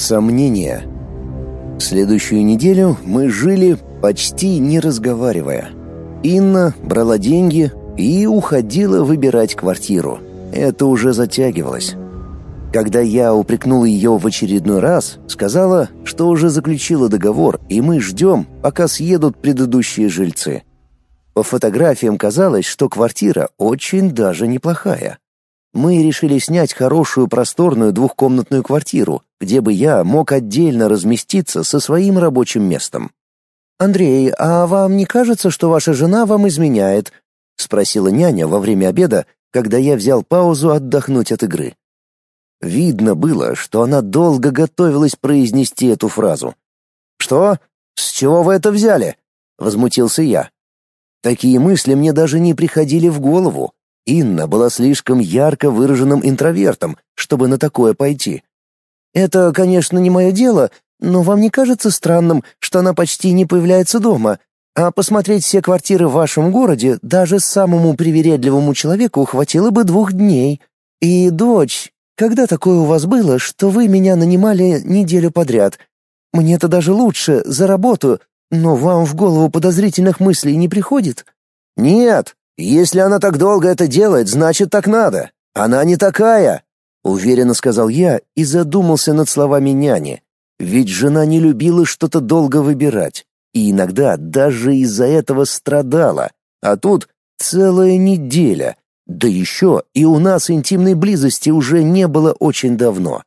Сомнения. Следующую неделю мы жили, почти не разговаривая. Инна брала деньги и уходила выбирать квартиру. Это уже затягивалось. Когда я упрекнул ее в очередной раз, сказала, что уже заключила договор, и мы ждем, пока съедут предыдущие жильцы. По фотографиям казалось, что квартира очень даже неплохая. Мы решили снять хорошую просторную двухкомнатную квартиру, где бы я мог отдельно разместиться со своим рабочим местом. «Андрей, а вам не кажется, что ваша жена вам изменяет?» — спросила няня во время обеда, когда я взял паузу отдохнуть от игры. Видно было, что она долго готовилась произнести эту фразу. «Что? С чего вы это взяли?» — возмутился я. Такие мысли мне даже не приходили в голову. Инна была слишком ярко выраженным интровертом, чтобы на такое пойти. «Это, конечно, не мое дело, но вам не кажется странным, что она почти не появляется дома? А посмотреть все квартиры в вашем городе даже самому привередливому человеку хватило бы 2 дней. И, дочь, когда такое у вас было, что вы меня нанимали неделю подряд? Мне-то даже лучше, за работу, но вам в голову подозрительных мыслей не приходит?» «Нет, если она так долго это делает, значит, так надо. Она не такая», — уверенно сказал я и задумался над словами няни. Ведь жена не любила что-то долго выбирать, и иногда даже из-за этого страдала. А тут целая неделя. Да еще и у нас интимной близости уже не было очень давно.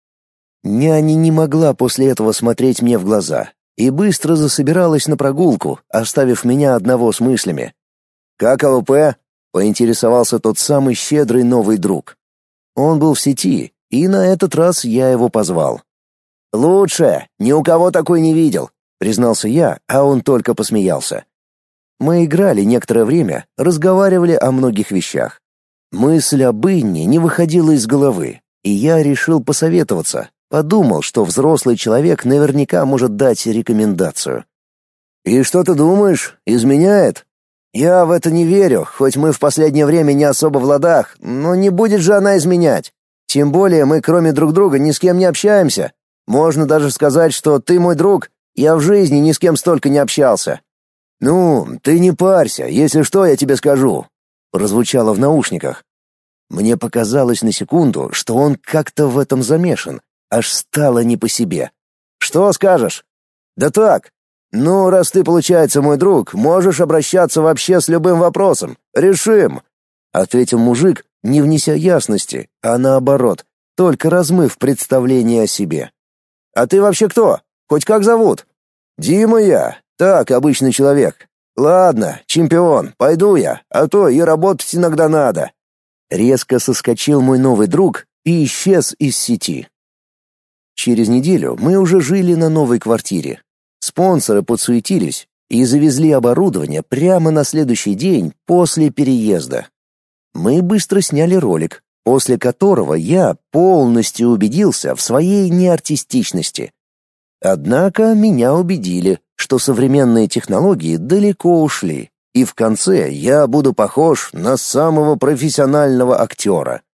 Няня не могла после этого смотреть мне в глаза и быстро засобиралась на прогулку, оставив меня одного с мыслями. «Как АВП?» — поинтересовался тот самый щедрый новый друг. Он был в сети, и на этот раз я его позвал. «Лучше, ни у кого такой не видел», — признался я, а он только посмеялся. Мы играли некоторое время, разговаривали о многих вещах. Мысль об Инне не выходила из головы, и я решил посоветоваться. Подумал, что взрослый человек наверняка может дать рекомендацию. «И что ты думаешь, изменяет?» «Я в это не верю, хоть мы в последнее время не особо в ладах, но не будет же она изменять. Тем более мы кроме друг друга ни с кем не общаемся. Можно даже сказать, что ты мой друг, я в жизни ни с кем столько не общался». «Ну, ты не парься, если что, я тебе скажу», — прозвучало в наушниках. Мне показалось на секунду, что он как-то в этом замешан, аж стало не по себе. «Что скажешь?» «Да так. Ну, раз ты, получается, мой друг, можешь обращаться вообще с любым вопросом. Решим», — ответил мужик, не внеся ясности, а наоборот, только размыв представление о себе. «А ты вообще кто? Хоть как зовут?» «Дима я. Так, обычный человек. Ладно, чемпион, пойду я, а то и работать иногда надо». Резко соскочил мой новый друг и исчез из сети. Через неделю мы уже жили на новой квартире. Спонсоры подсуетились и завезли оборудование прямо на следующий день после переезда. Мы быстро сняли ролик, после которого я полностью убедился в своей неартистичности. Однако меня убедили, что современные технологии далеко ушли, и в конце я буду похож на самого профессионального актера.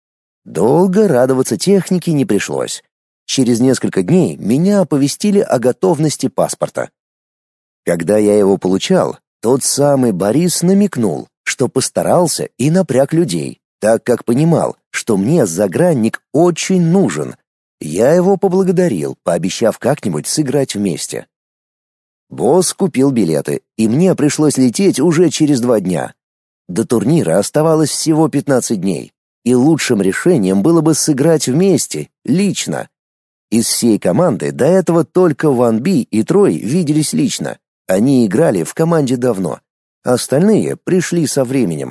Долго радоваться технике не пришлось. Через несколько дней меня оповестили о готовности паспорта. Когда я его получал, тот самый Борис намекнул, что постарался и напряг людей, так как понимал, что мне загранник очень нужен. Я его поблагодарил, пообещав как-нибудь сыграть вместе. Босс купил билеты, и мне пришлось лететь уже через 2 дня. До турнира оставалось всего 15 дней, и лучшим решением было бы сыграть вместе, лично. Из всей команды до этого только Ван Би и Трой виделись лично. Они играли в команде давно. Остальные пришли со временем.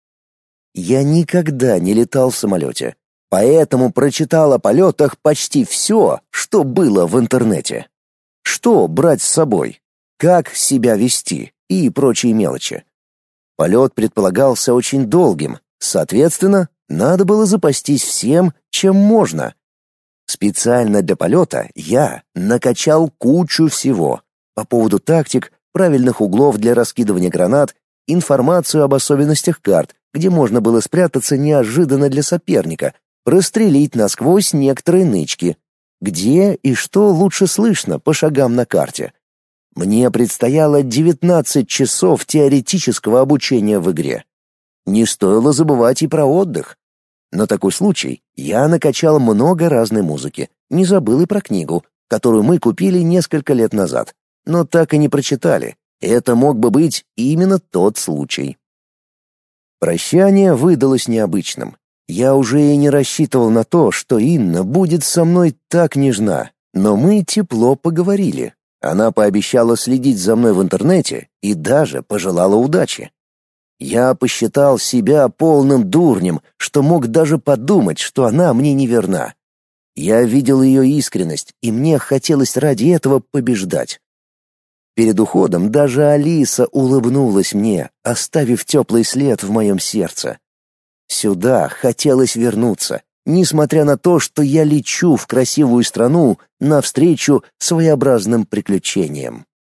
Я никогда не летал в самолете, поэтому прочитал о полетах почти все, что было в интернете. Что брать с собой, как себя вести и прочие мелочи. Полет предполагался очень долгим, соответственно, надо было запастись всем, чем можно. Специально для полета я накачал кучу всего. По поводу тактик, правильных углов для раскидывания гранат, информацию об особенностях карт, где можно было спрятаться неожиданно для соперника, прострелить насквозь некоторые нычки. где и что лучше слышно по шагам на карте. Мне предстояло 19 часов теоретического обучения в игре. Не стоило забывать и про отдых. На такой случай я накачал много разной музыки, не забыл и про книгу, которую мы купили несколько лет назад, но так и не прочитали. Это мог бы быть именно тот случай. Прощание выдалось необычным. Я уже и не рассчитывал на то, что Инна будет со мной так нежна, но мы тепло поговорили. Она пообещала следить за мной в интернете и даже пожелала удачи. Я посчитал себя полным дурнем, что мог даже подумать, что она мне не верна. Я видел ее искренность, и мне хотелось ради этого побеждать. Перед уходом даже Алиса улыбнулась мне, оставив теплый след в моем сердце. Сюда хотелось вернуться, несмотря на то, что я лечу в красивую страну навстречу своеобразным приключениям.